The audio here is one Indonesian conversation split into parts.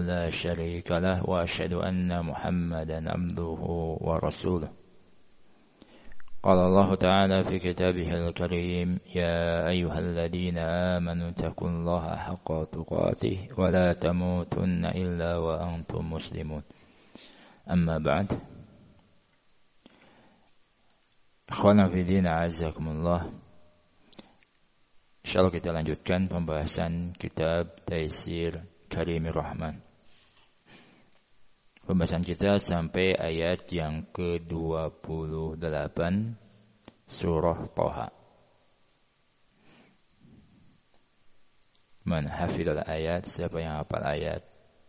لا شريك له وأشهد أن محمدا عبده ورسوله قال الله تعالى في كتابه الكريم يا أيها الذين آمنوا اتقوا الله حق تقاته ولا تموتن إلا وأنتم مسلمون أما بعد Ikhwana fillah a'azzakumullah. Insyaallah kita lanjutkan pembahasan kitab Taisir Karimir Rahman. Pembahasan kita sampai ayat yang ke-28 surah Thaha. Man hafidhal ayat, siapa yang hafal ayat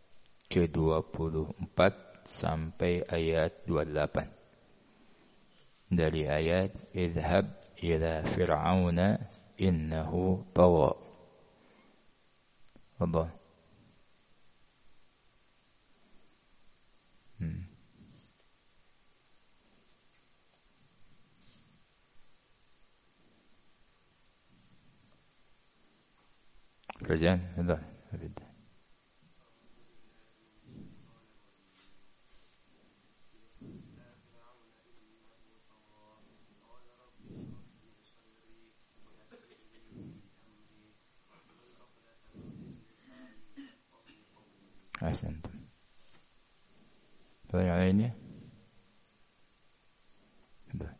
ke-24 sampai ayat 28. Dari ayat idhab ila fir'auna innahu tagha. Allah. Kerjaan, Allah. Ahsantum. Pertanyaan lainnya? Sudah.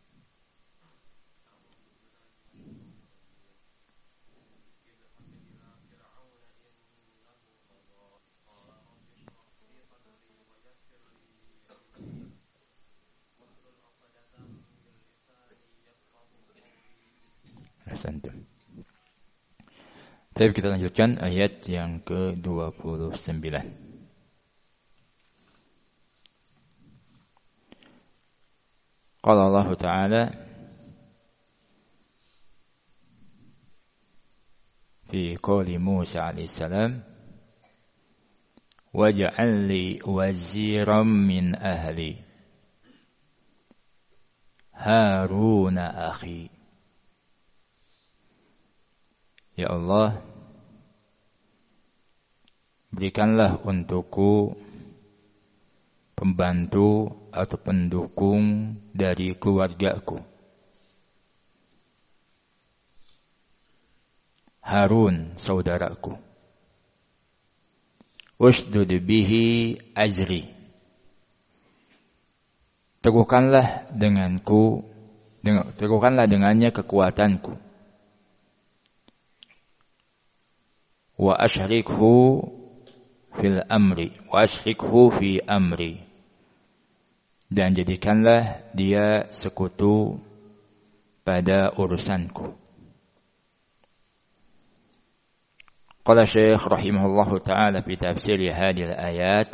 Ahsantum. Baik, kita lanjutkan ayat yang ke-29. Qala Allah Ta'ala fi qawli Musa alaihi salam waj'al li waziran min ahli Haruna akhi. Ya Allah, berikanlah untukku pembantu atau pendukung dari keluargaku. Harun, saudaraku. Ushdud bihi ajri. Teguhkanlah dengannya kekuatanku. Wa ashrikhu fi amri. Dan jadikanlah dia sekutu pada urusanku. Qala Syekh rahimahullahu ta'ala fi tafsir hadhihi al-ayat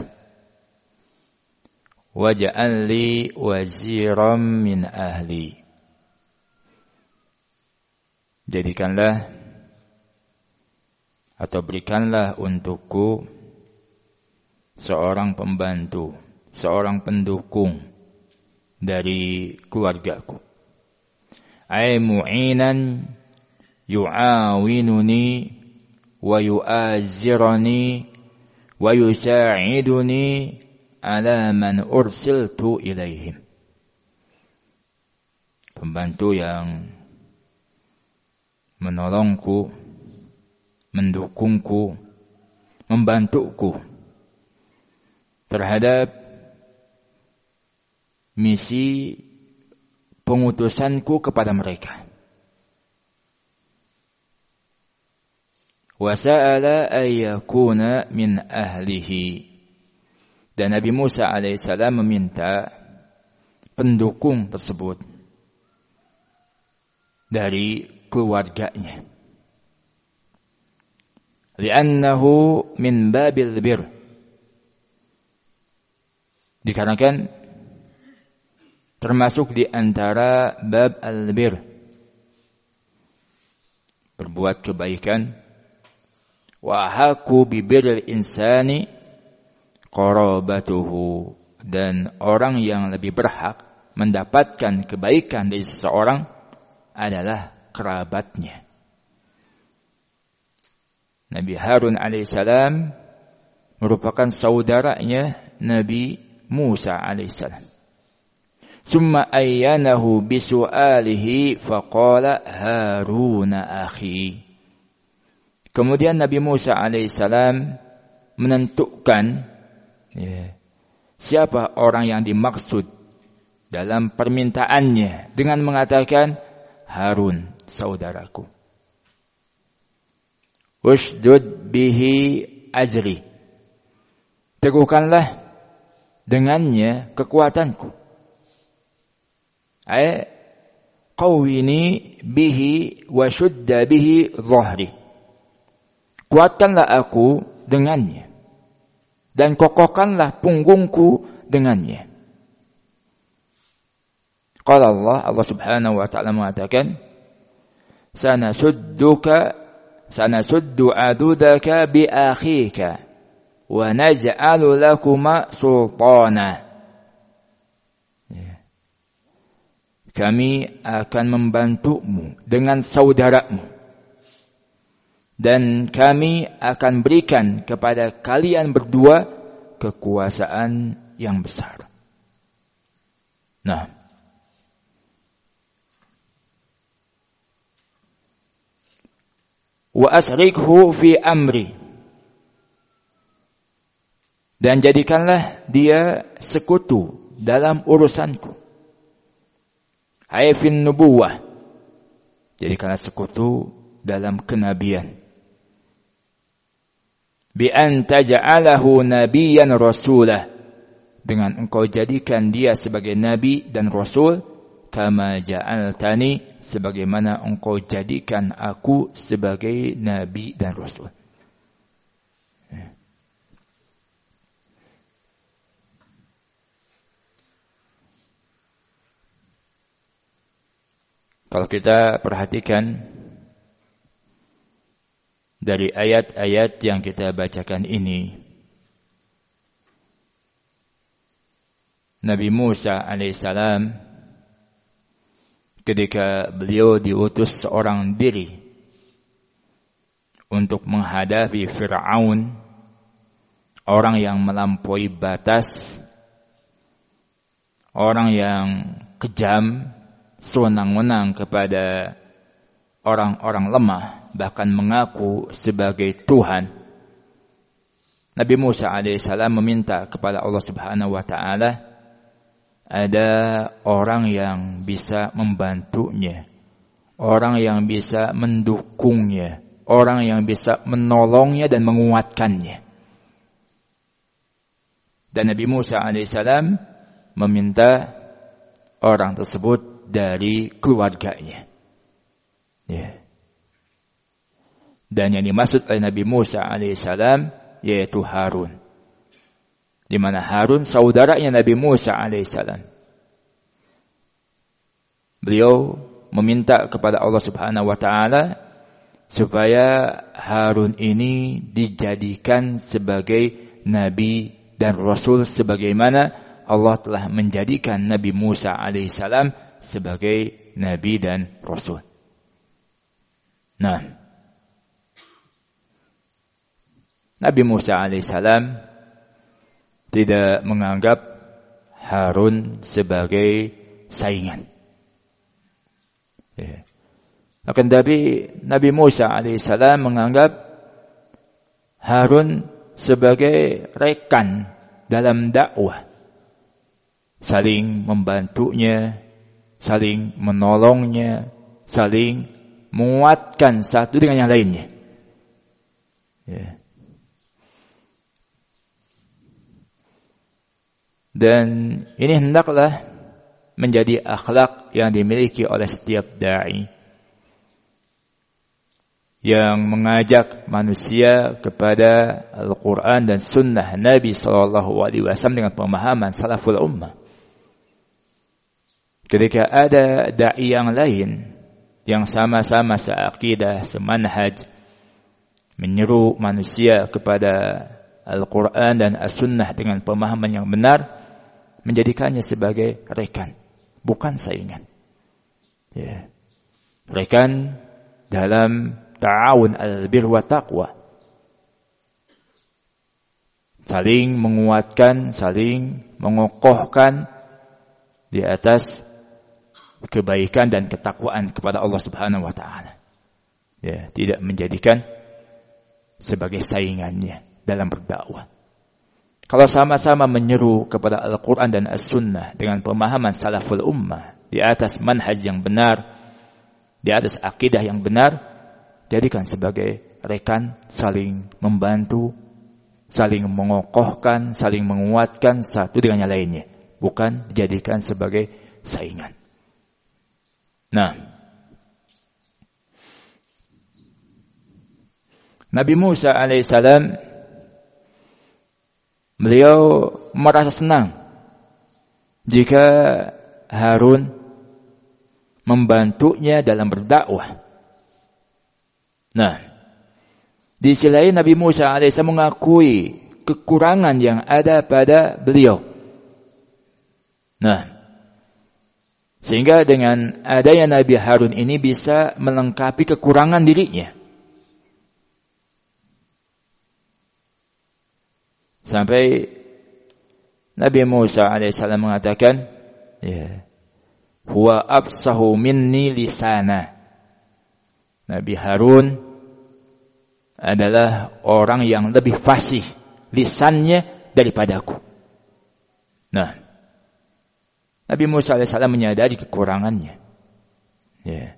waj'al li waziran min ahli. Jadikanlah atau berikanlah untukku seorang pembantu, seorang pendukung dari keluargaku. Ay mu'inan yu'awinuni wa yu'azirani wa yusa'iduni ala man ursiltu ilaihim. Pembantu yang menolongku, mendukungku, membantuku terhadap misi pengutusanku kepada mereka. Wa sa'ala ayyakuna min ahlihi. Dan Nabi Musa alaihissalam meminta pendukung tersebut dari keluarganya. Li'annahu min babil bir. Dikarenakan termasuk di antara bab al-bir, berbuat kebaikan. Wa haqqu bi birril insani qarabatuhu, dan orang yang lebih berhak mendapatkan kebaikan dari seseorang adalah kerabatnya. Nabi Harun alaihissalam merupakan saudaranya Nabi Musa alaihissalam. Summa ayyanahu bisu'alihi faqala Haruna akhi. Kemudian Nabi Musa alaihissalam menentukan siapa orang yang dimaksud dalam permintaannya dengan mengatakan Harun saudaraku. Ushdud bihi azri. Teguhkanlah dengannya kekuatanku. Qawwini bihi wa shudda bihi dhahri. Kuatkanlah aku dengannya dan kokohkanlah punggungku dengannya. Qala Allah Subhanahu wa ta'ala mengatakan, sanasuddu adudaka bi akhika wa naj'alu lakuma sultana. Kami akan membantumu dengan saudaramu dan kami akan berikan kepada kalian berdua kekuasaan yang besar. Nah, wa asrikhu fi amri, dan jadikanlah dia sekutu dalam urusanku. Haifin nubuwah, jadikanlah sekutu dalam kenabian. Bi an taj'alahu nabiyyan rasulah, dengan engkau jadikan dia sebagai nabi dan rasul, kama ja'altani, sebagaimana engkau jadikan aku sebagai nabi dan rasul. Kalau kita perhatikan dari ayat-ayat yang kita bacakan ini, Nabi Musa alaihissalam ketika beliau diutus seorang diri untuk menghadapi Fir'aun, orang yang melampaui batas, orang yang kejam, sewenang-wenang kepada orang-orang lemah, bahkan mengaku sebagai Tuhan. Nabi Musa alaihissalam meminta kepada Allah Subhanahu wa ta'ala ada orang yang bisa membantunya, orang yang bisa mendukungnya, orang yang bisa menolongnya dan menguatkannya. Dan Nabi Musa alaihissalam meminta orang tersebut dari keluarganya. Dan yang dimaksud oleh Nabi Musa alaihissalam yaitu Harun, di mana Harun saudaranya Nabi Musa alaihissalam. Beliau meminta kepada Allah Subhanahu wa ta'ala supaya Harun ini dijadikan sebagai nabi dan rasul, sebagaimana Allah telah menjadikan Nabi Musa alaihissalam sebagai nabi dan rasul. Nah, Nabi Musa alaihissalam tidak menganggap Harun sebagai saingan. Akan tapi Nabi Musa alaihissalam menganggap Harun sebagai rekan dalam dakwah, saling membantunya, saling menolongnya, saling menguatkan satu dengan yang lainnya. Dan ini hendaklah menjadi akhlak yang dimiliki oleh setiap da'i yang mengajak manusia kepada Al-Quran dan Sunnah Nabi SAW dengan pemahaman salaful ummah. Ketika ada da'i yang lain yang sama-sama seakidah, semanhaj, menyeru manusia kepada Al-Quran dan As-Sunnah dengan pemahaman yang benar, menjadikannya sebagai rekan, bukan saingan. Rekan dalam ta'awun al-bir wa taqwa. saling menguatkan, saling mengokohkan di atas kebaikan dan ketakwaan kepada Allah Subhanahu wa taala. Ya, tidak menjadikan sebagai saingannya dalam berdakwah. Kalau sama-sama menyeru kepada Al-Quran dan As-Sunnah dengan pemahaman salaful ummah di atas manhaj yang benar, di atas akidah yang benar, jadikan sebagai rekan, saling membantu, saling mengokohkan, saling menguatkan satu dengan yang lainnya, bukan dijadikan sebagai saingan. Nah, Nabi Musa alaihissalam, beliau merasa senang jika Harun membantunya dalam berdakwah. Nah, di sisi lain Nabi Musa alaihissalam mengakui kekurangan yang ada pada beliau. Nah, sehingga dengan adanya Nabi Harun ini bisa melengkapi kekurangan dirinya. Sampai Nabi Musa alaihissalam mengatakan, ya, huwa absahu minni lisana. Nabi Harun adalah orang yang lebih fasih lisannya daripadaku. Nah, Nabi Musa alaihissalam menyadari kekurangannya. Ya.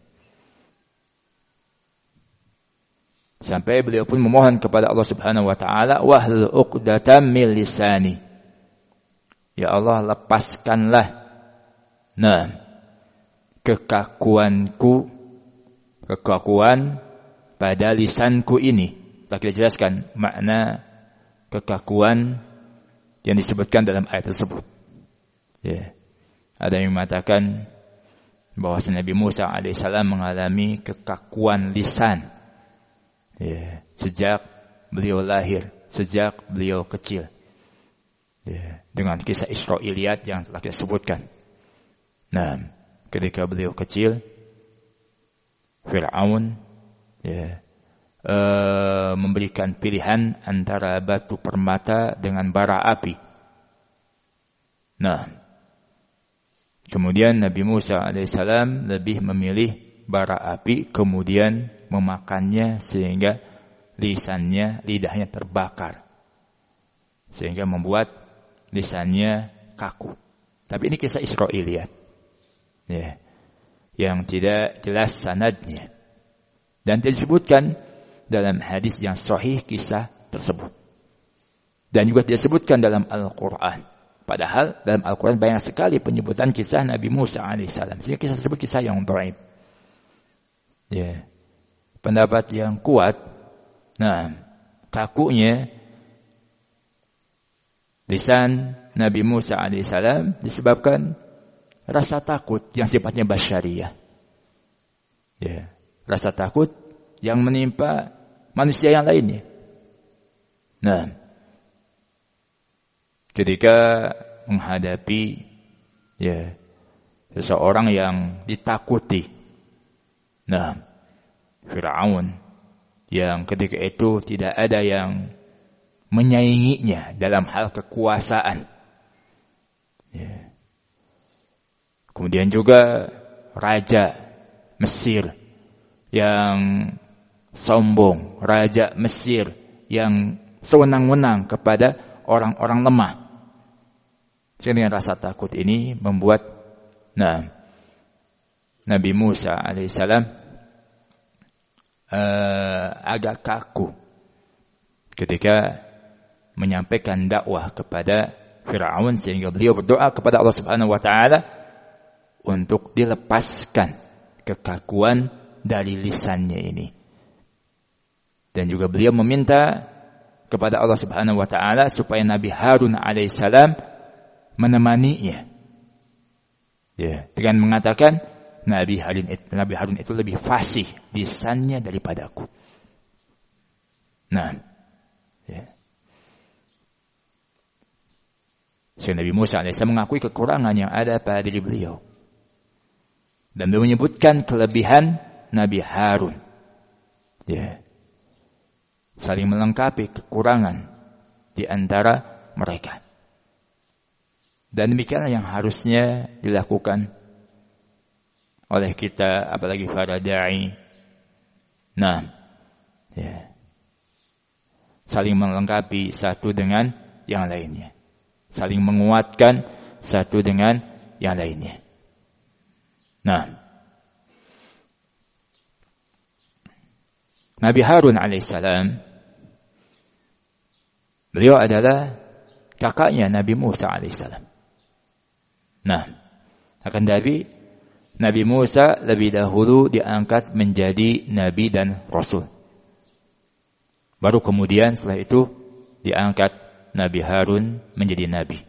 Sampai beliau pun memohon kepada Allah Subhanahu wa taala, wahlul 'uqdatam min lisani. Ya Allah, lepaskanlah kekakuan pada lisanku ini. Telah kita jelaskan makna kekakuan yang disebutkan dalam ayat tersebut. Ya. Ada yang mengatakan bahwa Nabi Musa alaihissalam mengalami kekakuan lisan. Ya, sejak beliau lahir, sejak beliau kecil. Ya, dengan kisah Israiliyat yang telah kita sebutkan. Nah, ketika beliau kecil, Fir'aun memberikan pilihan antara batu permata dengan bara api. Nah, kemudian Nabi Musa alaihissalam lebih memilih bara api, kemudian memakannya sehingga lidahnya terbakar, sehingga membuat lisannya kaku. Tapi ini kisah Israiliyat, ya, yang tidak jelas sanadnya dan tidak disebutkan dalam hadis yang sahih kisah tersebut, dan juga tidak disebutkan dalam Al-Quran. Padahal dalam Al-Quran banyak sekali penyebutan kisah Nabi Musa alaihissalam, sehingga kisah tersebut kisah yang dhaif. Ya, pendapat yang kuat, kakunya lisan Nabi Musa alaihissalam disebabkan rasa takut yang sifatnya basyariyah. Ya, rasa takut yang menimpa manusia yang lainnya. Nah, ketika menghadapi seseorang yang ditakuti, Fir'aun yang ketika itu tidak ada yang menyainginya dalam hal kekuasaan. Ya. Kemudian juga Raja Mesir yang sombong, Raja Mesir yang sewenang-wenang kepada orang-orang lemah. Dengan rasa takut ini membuat Nabi Musa alaihissalam agak kaku ketika menyampaikan dakwah kepada Fir'aun, sehingga beliau berdoa kepada Allah Subhanahu wa taala untuk dilepaskan kekakuan dari lisannya ini. Dan juga beliau meminta kepada Allah Subhanahu wa taala supaya Nabi Harun alaihissalam menemaninya. Ya, dengan mengatakan Nabi Harun itu lebih fasih lisannya daripadaku. Nah, ya. Nabi Musa alaihissalam mengakui kekurangan yang ada pada diri beliau dan beliau menyebutkan kelebihan Nabi Harun. Ya, saling melengkapi kekurangan di antara mereka. Dan demikianlah yang harusnya dilakukan oleh kita, apalagi para da'i. Nah, ya, saling melengkapi satu dengan yang lainnya, saling menguatkan satu dengan yang lainnya. Nah, Nabi Harun alaihissalam, beliau adalah kakaknya Nabi Musa alaihissalam. Nah, akan tapi Nabi Musa lebih dahulu diangkat menjadi nabi dan rasul. Baru kemudian setelah itu diangkat Nabi Harun menjadi nabi.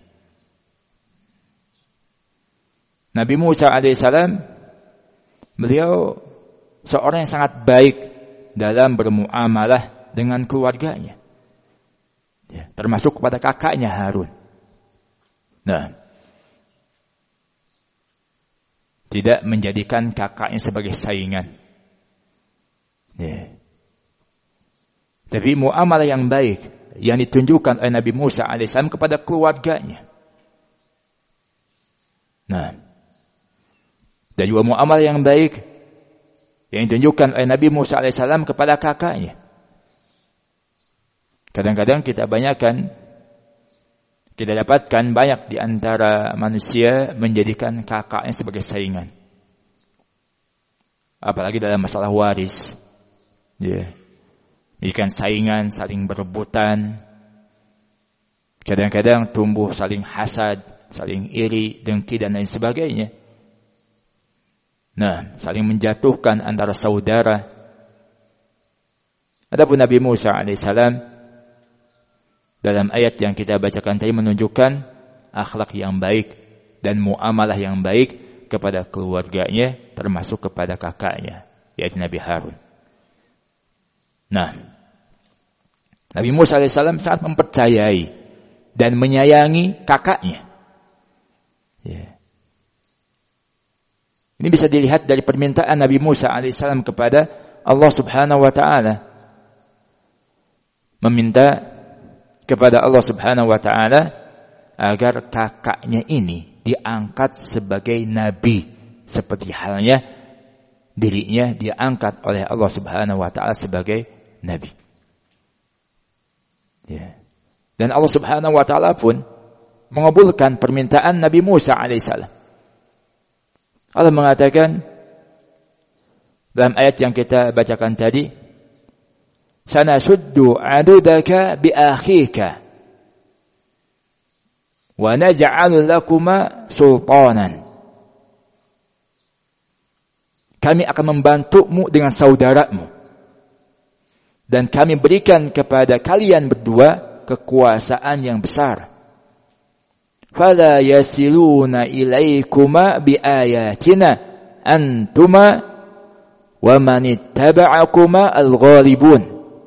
Nabi Musa alaihissalam, beliau seorang yang sangat baik dalam bermuamalah dengan keluarganya, ya, termasuk kepada kakaknya Harun. Nah, tidak menjadikan kakaknya sebagai saingan, ya. Tapi muamalah yang baik yang ditunjukkan oleh Nabi Musa alaihissalam kepada keluarganya. Nah, dan juga muamalah yang baik yang ditunjukkan oleh Nabi Musa alaihissalam kepada kakaknya. Kadang-kadang kita dapatkan banyak di antara manusia menjadikan kakaknya sebagai saingan. Apalagi dalam masalah waris. Ya. Jadikan saingan, saling berebutan. Kadang-kadang tumbuh saling hasad, saling iri, dengki dan lain sebagainya. Nah, saling menjatuhkan antara saudara. Adapun Nabi Musa alaihissalam dalam ayat yang kita bacakan tadi menunjukkan akhlak yang baik dan muamalah yang baik kepada keluarganya, termasuk kepada kakaknya, yaitu Nabi Harun. Nah, Nabi Musa alaihissalam sangat mempercayai dan menyayangi kakaknya. Ya. Ini bisa dilihat dari permintaan Nabi Musa alaihissalam kepada Allah subhanahu wa ta'ala. Meminta kepada Allah subhanahu wa ta'ala agar kakaknya ini diangkat sebagai nabi, seperti halnya dirinya diangkat oleh Allah subhanahu wa ta'ala sebagai nabi. Ya. Dan Allah subhanahu wa ta'ala pun mengabulkan permintaan Nabi Musa alaihissalam. Allah mengatakan dalam ayat yang kita bacakan tadi, sanashuddu adudaka bi akhika wa naj'al lakuma sultanan. Kami akan membantumu dengan saudaramu dan kami berikan kepada kalian berdua kekuasaan yang besar. Fala yasiluna ilaikuma bi ayatina antuma wa man ittaba'akuma al-ghalibun.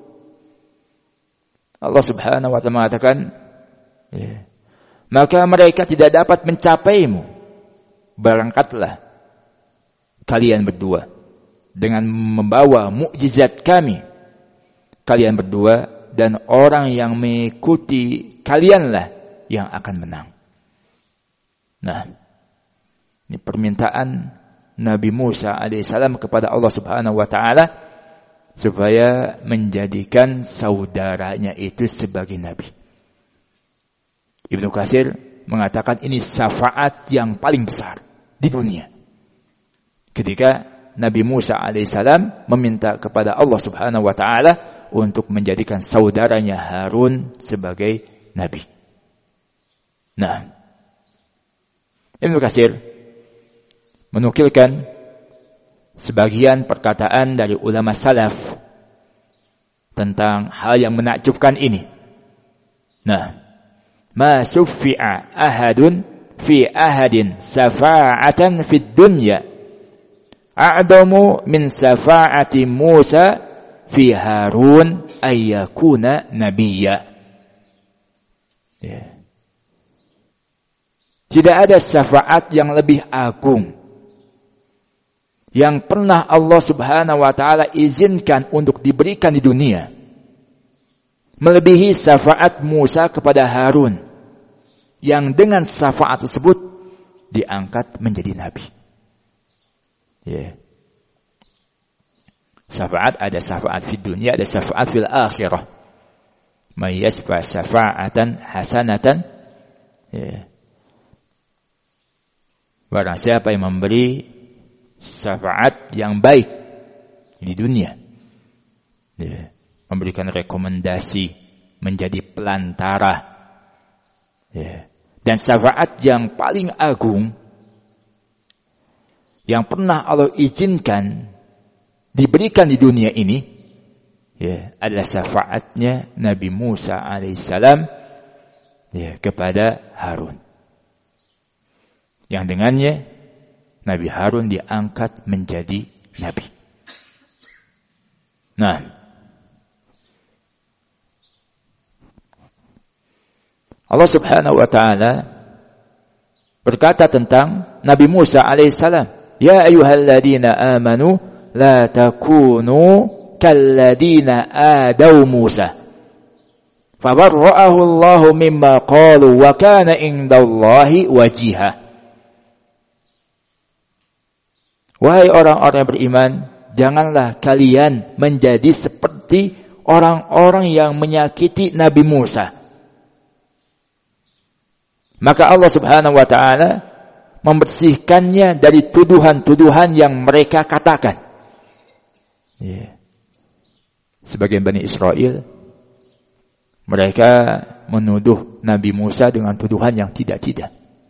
Allah subhanahu wa ta'ala mengatakan, ya, maka mereka tidak dapat mencapaimu. Berangkatlah kalian berdua dengan membawa mukjizat kami. Kalian berdua dan orang yang mengikuti kalianlah yang akan menang. Nah, ini permintaan Nabi Musa alaihissalam kepada Allah subhanahu wa ta'ala supaya menjadikan saudaranya itu sebagai nabi. Ibnu Katsir mengatakan ini syafaat yang paling besar di dunia. Ketika Nabi Musa alaihissalam meminta kepada Allah subhanahu wa ta'ala untuk menjadikan saudaranya Harun sebagai nabi. Nah, Ibnu Katsir menukilkan sebagian perkataan dari ulama salaf tentang hal yang menakjubkan ini. Nah, ma suffi'a ahadun fi ahadin safa'atan fid dunya a'damu min safa'ati Musa fi Harun ayyakuna nabiyya. Ya. Tidak ada syafaat yang lebih agung yang pernah Allah subhanahu wa ta'ala izinkan untuk diberikan di dunia melebihi syafaat Musa kepada Harun, yang dengan syafaat tersebut diangkat menjadi nabi. Syafaat, ada syafaat di dunia, ada syafaat fil akhirah. May yashfa' syafa'atan hasanatan. Barang siapa yang memberi syafaat yang baik di dunia, memberikan rekomendasi, menjadi pelantara, dan syafaat yang paling agung yang pernah Allah izinkan diberikan di dunia ini, adalah syafaatnya Nabi Musa alaihissalam kepada Harun, yang dengannya Nabi Harun diangkat menjadi nabi. Nah, Allah Subhanahu wa taala berkata tentang Nabi Musa alaihissalam, ya ayyuhalladzina amanu la takunu kalladzina adaw Musa fabarra'ahu Allahu mimma qalu wa kana indallahi wajiha. Wahai orang-orang yang beriman, janganlah kalian menjadi seperti orang-orang yang menyakiti Nabi Musa. Maka Allah Subhanahu wa taala membersihkannya dari tuduhan-tuduhan yang mereka katakan. Sebagian Bani Israel, mereka menuduh Nabi Musa dengan tuduhan yang tidak-tidak.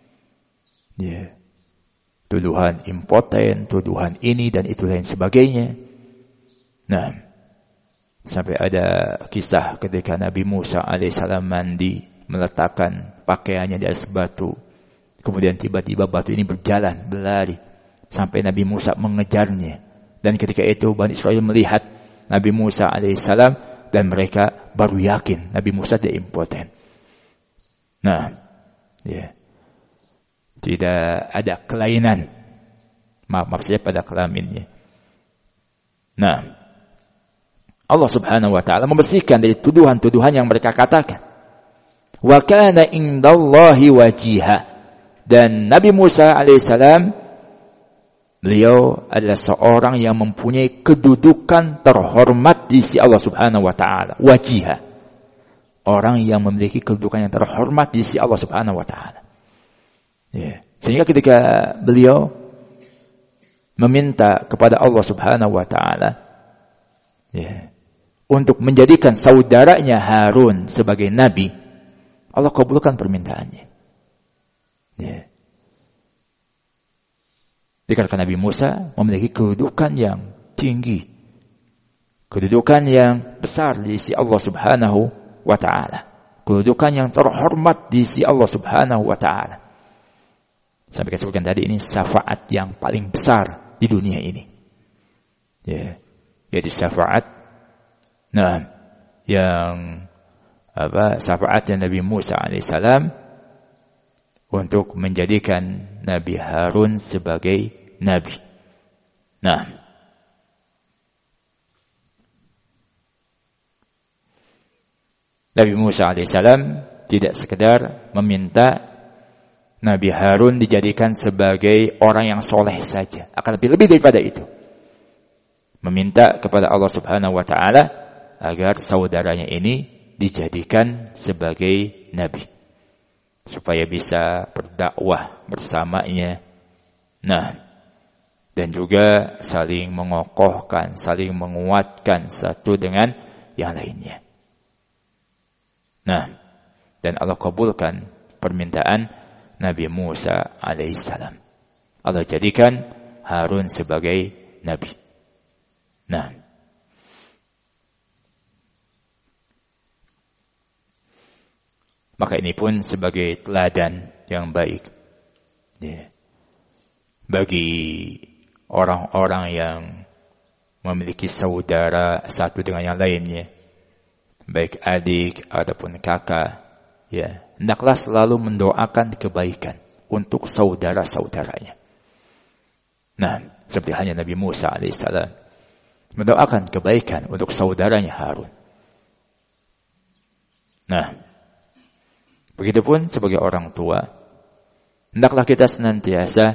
Tuduhan impoten, tuduhan ini dan itu lain sebagainya. Nah, sampai ada kisah ketika Nabi Musa alaihissalam mandi, meletakkan pakaiannya di atas batu. Kemudian tiba-tiba batu ini berjalan, berlari, sampai Nabi Musa mengejarnya. Dan ketika itu Bani Israel melihat Nabi Musa alaihissalam, dan mereka baru yakin Nabi Musa tidak impoten. Nah, tidak ada kelainan. Maaf saya pada kelaminnya. Nah, Allah Subhanahu wa taala membersihkan dari tuduhan-tuduhan yang mereka katakan. Wa kana indallahi wajiha. Dan Nabi Musa alaihissalam, beliau adalah seorang yang mempunyai kedudukan terhormat di sisi Allah Subhanahu wa taala. Wajiha. Orang yang memiliki kedudukan yang terhormat di sisi Allah Subhanahu wa taala. Sehingga ketika beliau meminta kepada Allah Subhanahu wa taala untuk menjadikan saudaranya Harun sebagai nabi, Allah kabulkan permintaannya. Dikarenakan Nabi Musa memiliki kedudukan yang tinggi, kedudukan yang besar di sisi Allah Subhanahu wa taala, kedudukan yang terhormat di sisi Allah Subhanahu wa taala. Sampai disebutkan tadi, ini syafaat yang paling besar di dunia ini. Yaitu syafaat syafaatnya Nabi Musa alaihissalam untuk menjadikan Nabi Harun sebagai nabi. Nah, Nabi Musa alaihissalam tidak sekedar meminta Nabi Harun dijadikan sebagai orang yang soleh saja, akan lebih daripada itu. Meminta kepada Allah Subhanahu wa taala agar saudaranya ini dijadikan sebagai nabi, supaya bisa berdakwah bersamanya. Nah, dan juga saling mengokohkan, saling menguatkan satu dengan yang lainnya. Nah, dan Allah kabulkan permintaan Nabi Musa alaihissalam. Allah jadikan Harun sebagai nabi. Nah, maka ini pun sebagai teladan yang baik bagi orang-orang yang memiliki saudara satu dengan yang lainnya, baik adik ataupun kakak. Hendaklah selalu mendoakan kebaikan untuk saudara-saudaranya. Nah, seperti halnya Nabi Musa alaihissalam mendoakan kebaikan untuk saudaranya Harun. Nah, begitupun sebagai orang tua, hendaklah kita senantiasa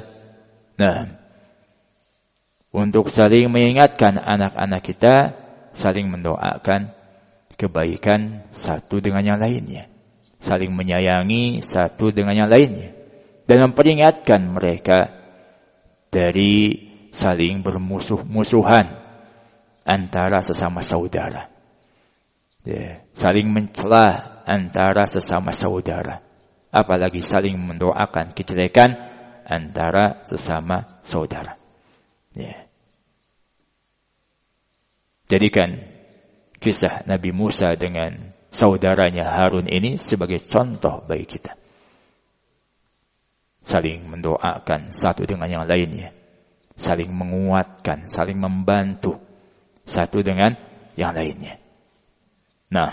untuk saling mengingatkan anak-anak kita, saling mendoakan kebaikan satu dengan yang lainnya, saling menyayangi satu dengan yang lainnya, dan memperingatkan mereka dari saling bermusuh-musuhan antara sesama saudara. Saling mencela antara sesama saudara, apalagi saling mendoakan kejelekan antara sesama saudara. Jadikan kisah Nabi Musa dengan saudaranya Harun ini sebagai contoh bagi kita. Saling mendoakan satu dengan yang lainnya, saling menguatkan, saling membantu satu dengan yang lainnya. Nah,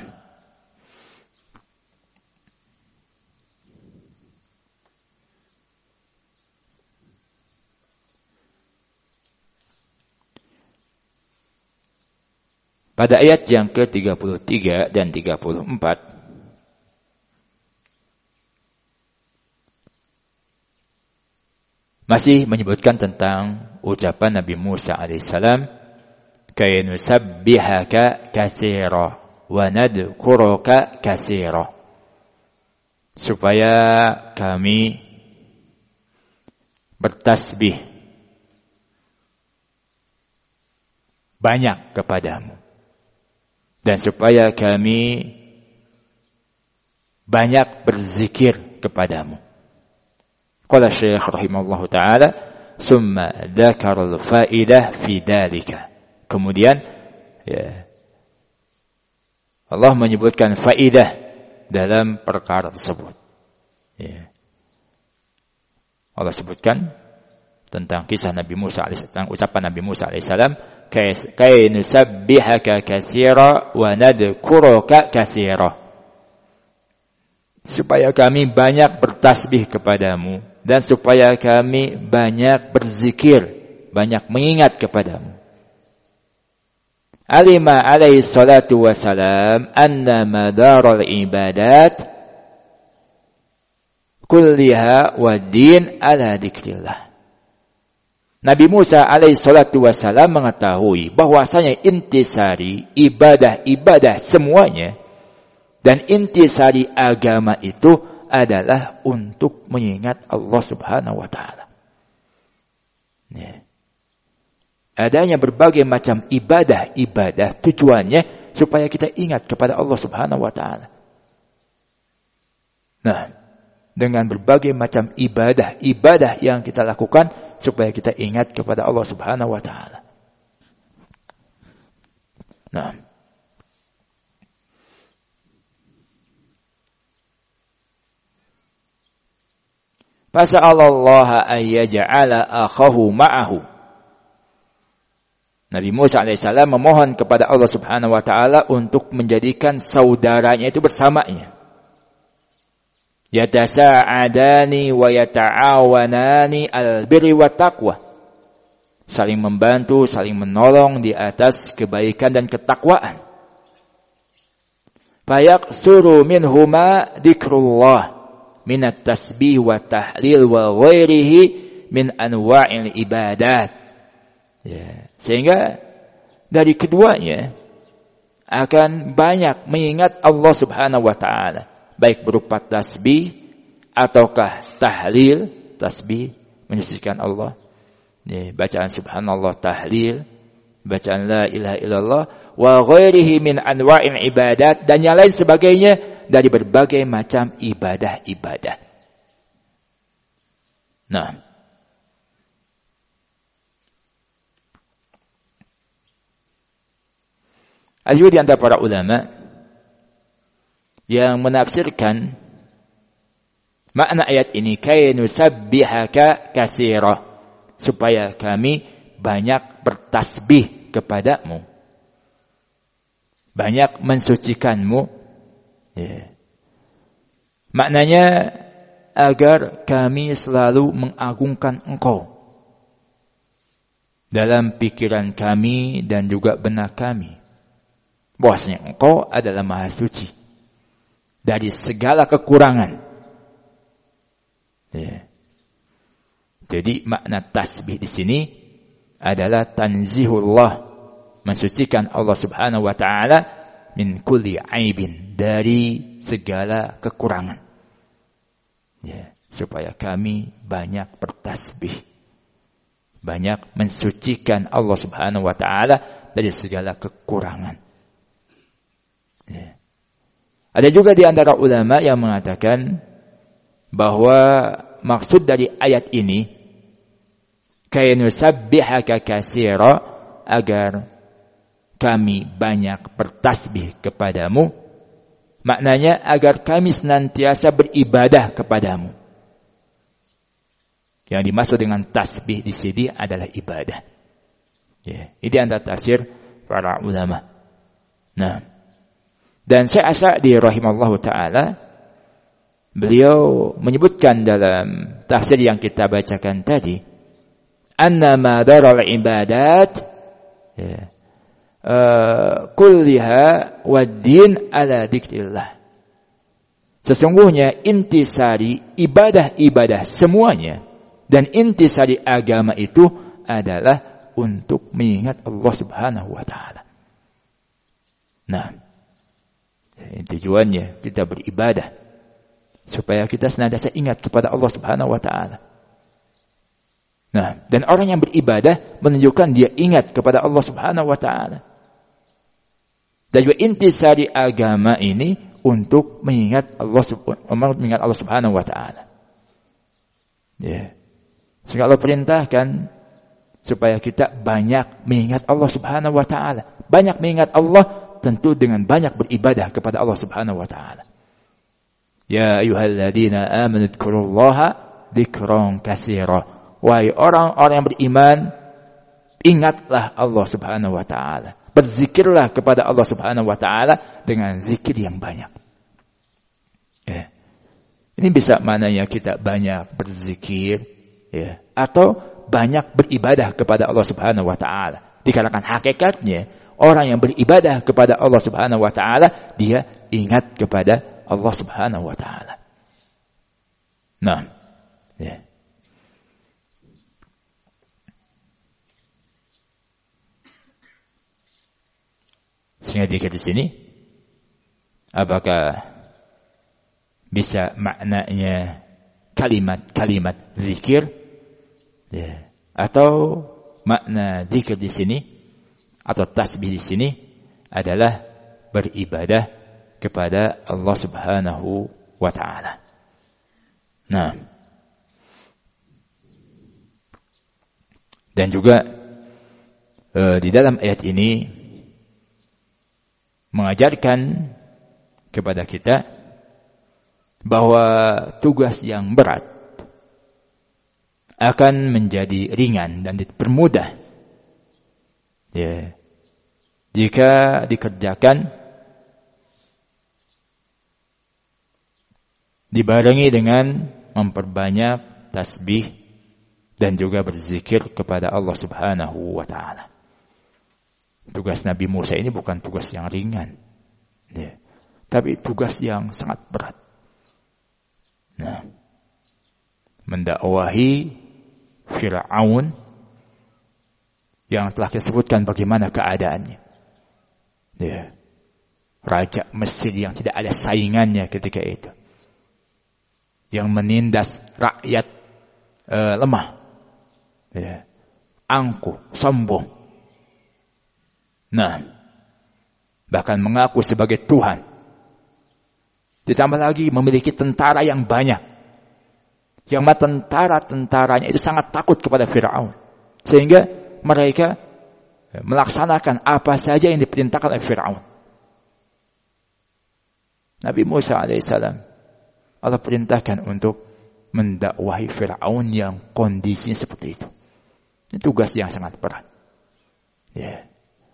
pada ayat yang ke-33 dan 34 masih menyebutkan tentang ucapan Nabi Musa alaihissalam, "Kay nusabbihaka katsira wa nadhkuruka katsira." Supaya kami bertasbih banyak kepadamu, dan supaya kami banyak berzikir kepadamu. Qala Syekh rahimahullahu taala, "Summa dzakara al-faidah fi dzalika." Kemudian Allah menyebutkan faidah dalam perkara tersebut. Allah sebutkan tentang kisah Nabi Musa alaihissalam, ucapan Nabi Musa alaihissalam, "Kay nusabbihaka katsira wa nadhkuruka katsira." Supaya kami banyak bertasbih kepadamu, dan supaya kami banyak berzikir, banyak mengingat kepadamu. Alima alaihi salatu wassalam anna madaral ibadat kulliha wa din ala dzikrillah. Nabi Musa alaihi salatu wassalam mengetahui bahwasanya intisari ibadah-ibadah semuanya dan intisari agama itu adalah untuk mengingat Allah Subhanahu wa taala. Adanya berbagai macam ibadah tujuannya supaya kita ingat kepada Allah Subhanahu wa taala. Nah, dengan berbagai macam ibadah yang kita lakukan supaya kita ingat kepada Allah Subhanahu wa taala. Nah, fasa'alallaha ayyaj'ala akhahu ma'ahu. Nabi Musa alaihissalam memohon kepada Allah Subhanahu wa taala untuk menjadikan saudaranya itu bersamanya. Yatasa'adani wa yata'awanani al-birri wa taqwa. Saling membantu, saling menolong di atas kebaikan dan ketakwaan. Fayaqsuru minhuma dzikrullah minat tasbih wa tahlil wa ghairihi min anwa'il ibadat. Sehingga dari keduanya akan banyak mengingat Allah Subhanahu wa taala, baik berupa tasbih ataukah tahlil, tasbih menyucikan Allah, bacaan subhanallah, tahlil, bacaan la ilaha illallah, wa ghairihi min anwa'il ibadat, dan yang lain sebagainya dari berbagai macam ibadah-ibadah. Nah, ada juga di antara para ulama yang menafsirkan makna ayat ini, kay nusabbihaka katsira, supaya kami banyak bertasbih kepadamu, banyak mensucikanmu. Maknanya agar kami selalu mengagungkan Engkau dalam pikiran kami dan juga benak kami, bahwasanya Engkau adalah Maha Suci. dari segala kekurangan. Ya. Jadi makna tasbih di sini adalah tanzihullah, mensucikan Allah Subhanahu wa taala min kulli aibin, dari segala kekurangan. Ya, supaya kami banyak bertasbih, banyak mensucikan Allah Subhanahu wa taala dari segala kekurangan. Ya. Ada juga di antara ulama yang mengatakan bahwa maksud dari ayat ini kay nusabbihaka katsira, agar kami banyak bertasbih kepadamu. Maknanya agar kami senantiasa beribadah kepadamu. Yang dimaksud dengan tasbih di sini adalah ibadah. Ya, ini antara tafsir para ulama. Nah, dan Syekh As-Sa'di rahimallahu taala, beliau menyebutkan dalam tafsir yang kita bacakan tadi, anna madaral ibadat kulliha wad-din ala dzikrillah. Sesungguhnya intisari ibadah-ibadah semuanya dan intisari agama itu adalah untuk mengingat Allah Subhanahu wa taala. Nah, tujuannya kita beribadah supaya kita senantiasa ingat kepada Allah Subhanahu wa taala. Nah, dan orang yang beribadah menunjukkan dia ingat kepada Allah Subhanahu wa taala. Dan juga intisari agama ini untuk mengingat Allah Subhanahu wa taala. Ya. Sehingga Allah perintahkan supaya kita banyak mengingat Allah Subhanahu wa taala. Banyak mengingat Allah tentu dengan banyak beribadah kepada Allah Subhanahu wa taala. Ya ayyuhalladzina amanu dzkurullaha dzikran katsira. Wahai orang-orang yang beriman, ingatlah Allah Subhanahu wa taala. Berzikirlah kepada Allah Subhanahu wa taala dengan zikir yang banyak. Ya. Ini bisa maknanya kita banyak berzikir, ya, atau banyak beribadah kepada Allah Subhanahu wa taala. Dikarenakan hakikatnya orang yang beribadah kepada Allah Subhanahu wa taala, dia ingat kepada Allah Subhanahu wa taala. Nah, ya. Sehingga di sini, apakah bisa maknanya kalimat-kalimat zikir, ya, atau makna zikir di sini atau tasbih di sini adalah beribadah kepada Allah Subhanahu wa taala. Nah, dan juga di dalam ayat ini mengajarkan kepada kita bahwa tugas yang berat akan menjadi ringan dan dipermudah, ya, jika dikerjakan dibarengi dengan memperbanyak tasbih dan juga berzikir kepada Allah Subhanahu wa taala. Tugas Nabi Musa ini bukan tugas yang ringan, ya, tapi tugas yang sangat berat. Nah, mendakwahi Fir'aun yang telah kita sebutkan bagaimana keadaannya. Ya, raja Mesir yang tidak ada saingannya ketika itu, yang menindas rakyat lemah, ya, angkuh, sombong. Nah, bahkan mengaku sebagai Tuhan. Ditambah lagi memiliki tentara yang banyak, yang tentara-tentaranya itu sangat takut kepada Fir'aun, sehingga mereka melaksanakan apa saja yang diperintahkan oleh Fir'aun. Nabi Musa alaihissalam, Allah perintahkan untuk mendakwahi Fir'aun yang kondisinya seperti itu. Ini tugas yang sangat berat. Ya.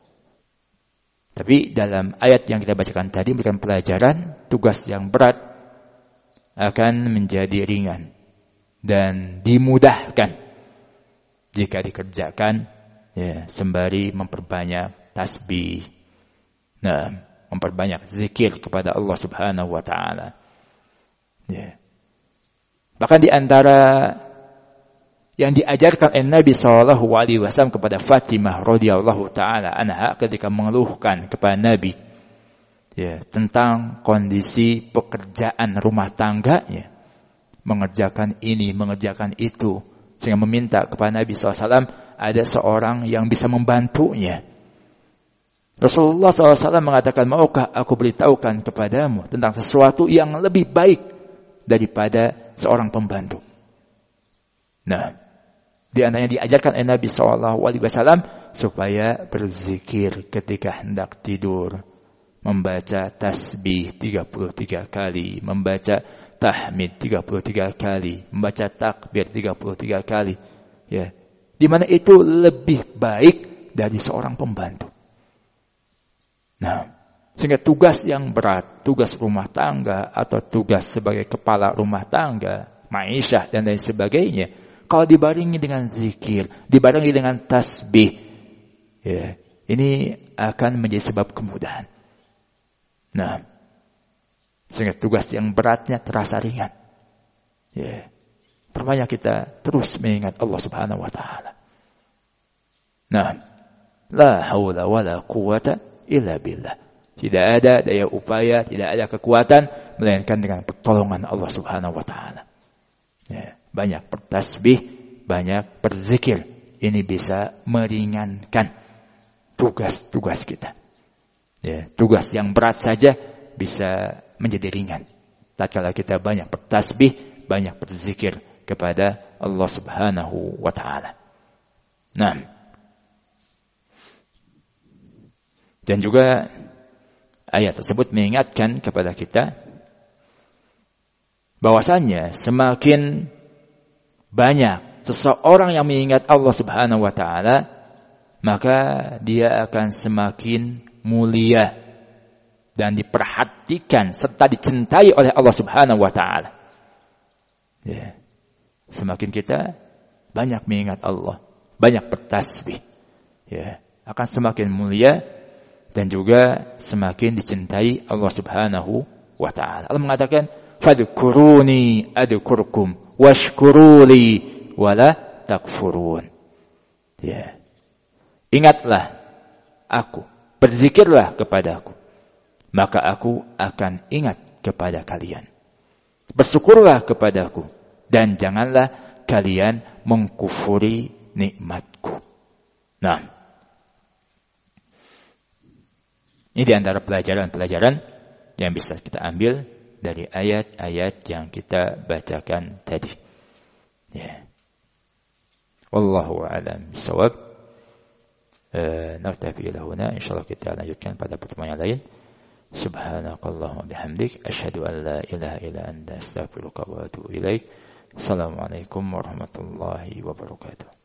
Tapi dalam ayat yang kita bacakan tadi memberikan pelajaran tugas yang berat akan menjadi ringan dan dimudahkan jika dikerjakan, ya, sembari memperbanyak tasbih. Nah, memperbanyak zikir kepada Allah Subhanahu wa taala. Ya. Bahkan di antara yang diajarkan oleh Nabi sallallahu alaihi wasallam kepada Fatimah radhiyallahu taala anha ketika mengeluhkan kepada Nabi ya tentang kondisi pekerjaan rumah tangganya, mengerjakan ini, mengerjakan itu, sehingga meminta kepada Nabi SAW ada seorang yang bisa membantunya. Rasulullah SAW mengatakan, maukah aku beritahukan kepadamu tentang sesuatu yang lebih baik daripada seorang pembantu? Nah, di antaranya diajarkan oleh Nabi SAW supaya berzikir ketika hendak tidur, membaca tasbih 33 kali, membaca tahmid 33 kali, membaca takbir 33 kali. Ya, di mana itu lebih baik dari seorang pembantu. Nah, sehingga tugas yang berat, tugas rumah tangga atau tugas sebagai kepala rumah tangga, ma'isyah dan lain sebagainya, kalau dibarengi dengan zikir, dibarengi dengan tasbih, ya, ini akan menjadi sebab kemudahan. Nah, sehingga tugas yang beratnya terasa ringan. Ya, perbanyak kita terus mengingat Allah Subhanahu wa taala. Nah, la haula wala quwata illa billah. Tidak ada daya upaya, tidak ada kekuatan melainkan dengan pertolongan Allah Subhanahu wa taala. Ya, banyak bertasbih, banyak berzikir. Ini bisa meringankan tugas-tugas kita. Ya, tugas yang berat saja bisa menjadi ringan tatkala kita banyak bertasbih, banyak berzikir kepada Allah Subhanahu wa taala. Nah, dan juga ayat tersebut mengingatkan kepada kita bahwasannya semakin banyak seseorang yang mengingat Allah Subhanahu wa taala, maka dia akan semakin mulia dan diperhatikan serta dicintai oleh Allah Subhanahu wa taala. Ya. Semakin kita banyak mengingat Allah, banyak bertasbih, ya, akan semakin mulia dan juga semakin dicintai Allah Subhanahu wa taala. Allah mengatakan, "Fadhkuruni adhkurkum washkuruli wala takfurun." Ya. Ingatlah aku, berzikirlah kepadaku, maka aku akan ingat kepada kalian. Bersyukurlah kepadaku dan janganlah kalian mengkufuri nikmatku. Nah, ini di antara pelajaran-pelajaran yang bisa kita ambil dari ayat-ayat yang kita bacakan tadi. Ya. Wallahu a'lam bishawab. Naktafi lahuna, insyaallah kita lanjutkan pada pertemuan yang lain. Subhanakallahumma bihamdik, asyhadu an la ilaha illa anta, astaghfiruka wa atubu ilaik. Assalamualaikum warahmatullahi wabarakatuh.